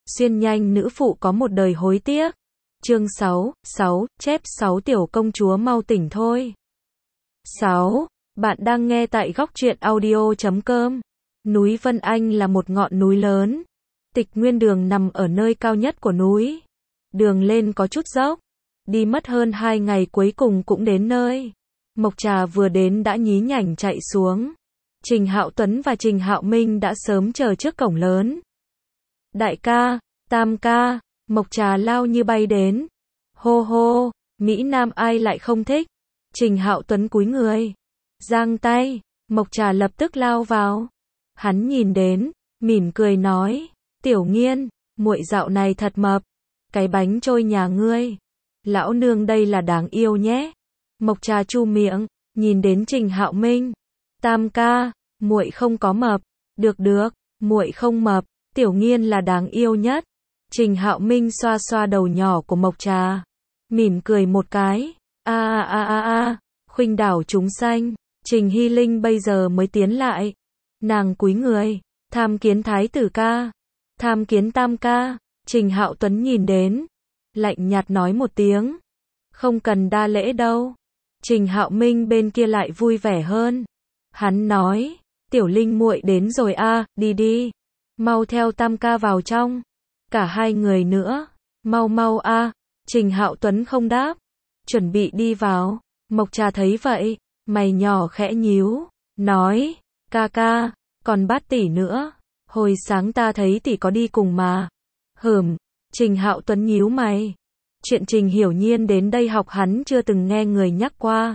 Xuyên nhanh nữ phụ có một đời hối tiếc. Chương 6, chép 6 tiểu công chúa mau tỉnh thôi. 6. Bạn đang nghe tại góc truyện audio.com. Núi Vân Anh là một ngọn núi lớn. Tịch Nguyên Đường nằm ở nơi cao nhất của núi. Đường lên có chút dốc. Đi mất hơn 2 ngày cuối cùng cũng đến nơi. Mộc Trà vừa đến đã nhí nhảnh chạy xuống. Trình Hạo Tuấn và Trình Hạo Minh đã sớm chờ trước cổng lớn. Đại ca, Tam ca, Mộc Trà lao như bay đến. Hô hô, Mỹ Nam ai lại không thích. Trình Hạo Tuấn cúi người, giang tay, Mộc Trà lập tức lao vào. Hắn nhìn đến, mỉm cười nói, Tiểu Nghiên, muội dạo này thật mập. Cái bánh trôi nhà ngươi, lão nương đây là đáng yêu nhé. Mộc Trà chu miệng, nhìn đến Trình Hạo Minh. Tam ca, muội không có mập. Được, muội không mập, Tiểu Nghiên là đáng yêu nhất. Trình Hạo Minh xoa xoa đầu nhỏ của Mộc Trà, mỉm cười một cái. Khuynh đảo chúng sanh. Trình Hy Linh bây giờ mới tiến lại. Nàng cúi người, tham kiến thái tử ca, tham kiến tam ca. Trình Hạo Tuấn nhìn đến, lạnh nhạt nói một tiếng, không cần đa lễ đâu. Trình Hạo Minh bên kia lại vui vẻ hơn. Hắn nói, Tiểu Linh muội đến rồi a, đi, mau theo tam ca vào trong. Cả hai người nữa, mau a. Trình Hạo Tuấn không đáp, chuẩn bị đi vào. Mộc Trà thấy vậy, mày nhỏ khẽ nhíu, nói, ca, còn Bát tỷ nữa, hồi sáng ta thấy tỷ có đi cùng mà. Trình Hạo Tuấn nhíu mày. Chuyện Trình Hiểu Nhiên đến đây học hắn chưa từng nghe người nhắc qua.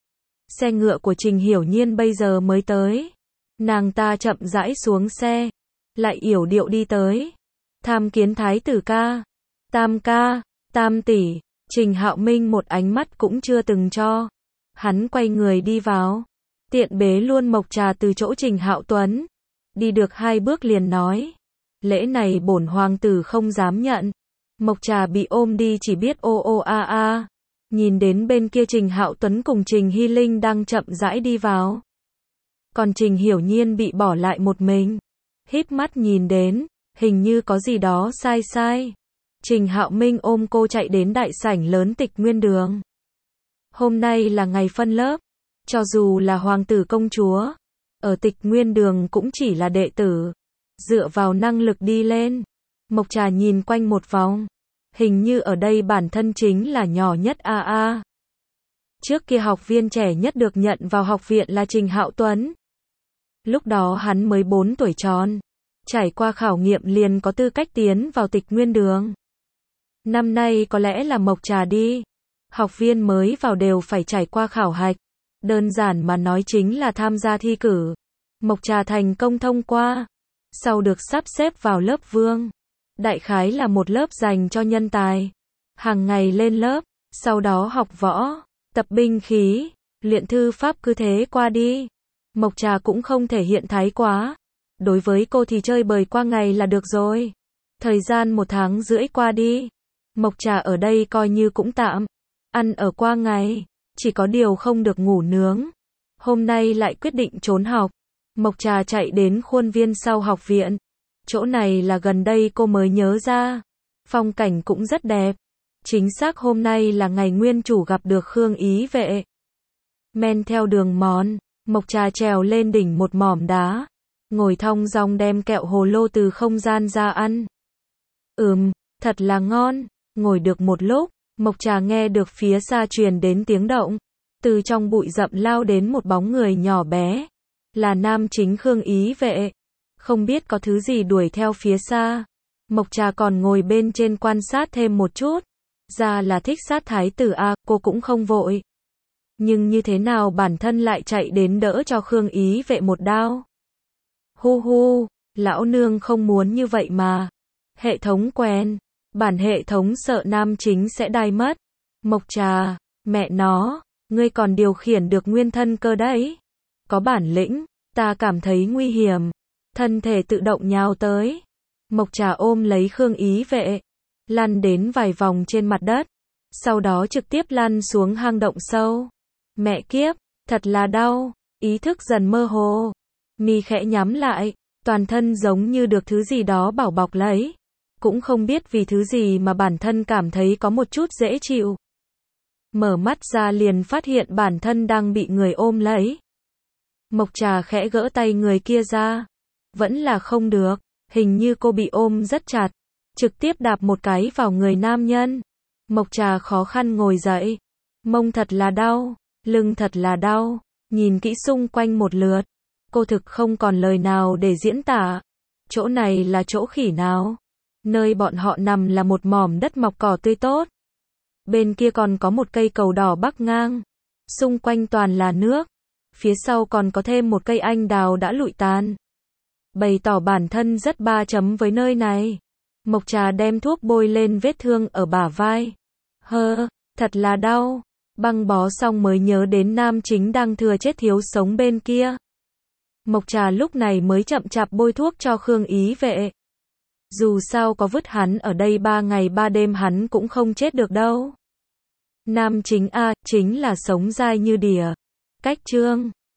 Xe ngựa của Trình Hiểu Nhiên bây giờ mới tới. Nàng ta chậm rãi xuống xe, lại yểu điệu đi tới. Tham kiến thái tử ca, tam ca, tam tỷ. Trình Hạo Minh một ánh mắt cũng chưa từng cho. Hắn quay người đi vào, tiện bế luôn Mộc Trà từ chỗ Trình Hạo Tuấn. Đi được 2 bước liền nói, lễ này bổn hoàng tử không dám nhận. Mộc Trà bị ôm đi chỉ biết a. Nhìn đến bên kia Trình Hạo Tuấn cùng Trình Hy Linh đang chậm rãi đi vào. Còn Trình Hiểu Nhiên bị bỏ lại một mình. Híp mắt nhìn đến, hình như có gì đó sai. Trình Hạo Minh ôm cô chạy đến đại sảnh lớn Tịch Nguyên Đường. Hôm nay là ngày phân lớp. Cho dù là hoàng tử công chúa, ở Tịch Nguyên Đường cũng chỉ là đệ tử. Dựa vào năng lực đi lên. Mộc Trà nhìn quanh một vòng. Hình như ở đây bản thân chính là nhỏ nhất a. Trước kia học viên trẻ nhất được nhận vào học viện là Trình Hạo Tuấn. Lúc đó hắn mới 4 tuổi tròn. Trải qua khảo nghiệm liền có tư cách tiến vào Tịch Nguyên Đường. Năm nay có lẽ là Mộc Trà đi. Học viên mới vào đều phải trải qua khảo hạch. Đơn giản mà nói chính là tham gia thi cử. Mộc Trà thành công thông qua. Sau được sắp xếp vào lớp vương. Đại khái là một lớp dành cho nhân tài. Hàng ngày lên lớp, sau đó học võ, tập binh khí, luyện thư pháp cứ thế qua đi. Mộc Trà cũng không thể hiện thái quá. Đối với cô thì chơi bời qua ngày là được rồi. Thời gian 1 tháng rưỡi qua đi. Mộc Trà ở đây coi như cũng tạm. Ăn ở qua ngày, chỉ có điều không được ngủ nướng. Hôm nay lại quyết định trốn học. Mộc Trà chạy đến khuôn viên sau học viện. Chỗ này là gần đây cô mới nhớ ra. Phong cảnh cũng rất đẹp. Chính xác hôm nay là ngày nguyên chủ gặp được Khương Ý Vệ. Men theo đường mòn, Mộc Trà trèo lên đỉnh một mỏm đá. Ngồi thong dong đem kẹo hồ lô từ không gian ra ăn. Thật là ngon. Ngồi được một lúc, Mộc Trà nghe được phía xa truyền đến tiếng động. Từ trong bụi rậm lao đến một bóng người nhỏ bé. Là nam chính Khương Ý Vệ. Không biết có thứ gì đuổi theo phía xa. Mộc Trà còn ngồi bên trên quan sát thêm một chút. Ra là thích sát thái tử a, cô cũng không vội. Nhưng như thế nào bản thân lại chạy đến đỡ cho Khương Ý Vệ một đao. Hu, lão nương không muốn như vậy mà. Hệ thống quen. Bản hệ thống sợ nam chính sẽ đai mất. Mộc Trà, mẹ nó, ngươi còn điều khiển được nguyên thân cơ đấy. Có bản lĩnh, ta cảm thấy nguy hiểm. Thân thể tự động nhào tới. Mộc Trà ôm lấy Khương Ý Vệ, lăn đến vài vòng trên mặt đất, sau đó trực tiếp lăn xuống hang động sâu. Mẹ kiếp, thật là đau. Ý thức dần mơ hồ. Mi khẽ nhắm lại, toàn thân giống như được thứ gì đó bảo bọc lấy. cũng không biết vì thứ gì mà bản thân cảm thấy có một chút dễ chịu. Mở mắt ra liền phát hiện bản thân đang bị người ôm lấy. Mộc Trà khẽ gỡ tay người kia ra. Vẫn là không được, hình như cô bị ôm rất chặt. Trực tiếp đạp một cái vào người nam nhân. Mộc Trà khó khăn ngồi dậy. Mông thật là đau, lưng thật là đau. Nhìn kỹ xung quanh một lượt. Cô thực không còn lời nào để diễn tả. Chỗ này là chỗ khỉ nào? Nơi bọn họ nằm là một mỏm đất mọc cỏ tươi tốt. Bên kia còn có một cây cầu đỏ bắc ngang. Xung quanh toàn là nước. Phía sau còn có thêm một cây anh đào đã lụi tàn. Bày tỏ bản thân rất ba chấm với nơi này. Mộc Trà đem thuốc bôi lên vết thương ở bả vai. Thật là đau. Băng bó xong mới nhớ đến nam chính đang thừa chết thiếu sống bên kia. Mộc Trà lúc này mới chậm chạp bôi thuốc cho Khương Ý Vệ. Dù sao có vứt hắn ở đây 3 ngày 3 đêm hắn cũng không chết được đâu. Nam chính A, chính là sống dai như đỉa. Cách chương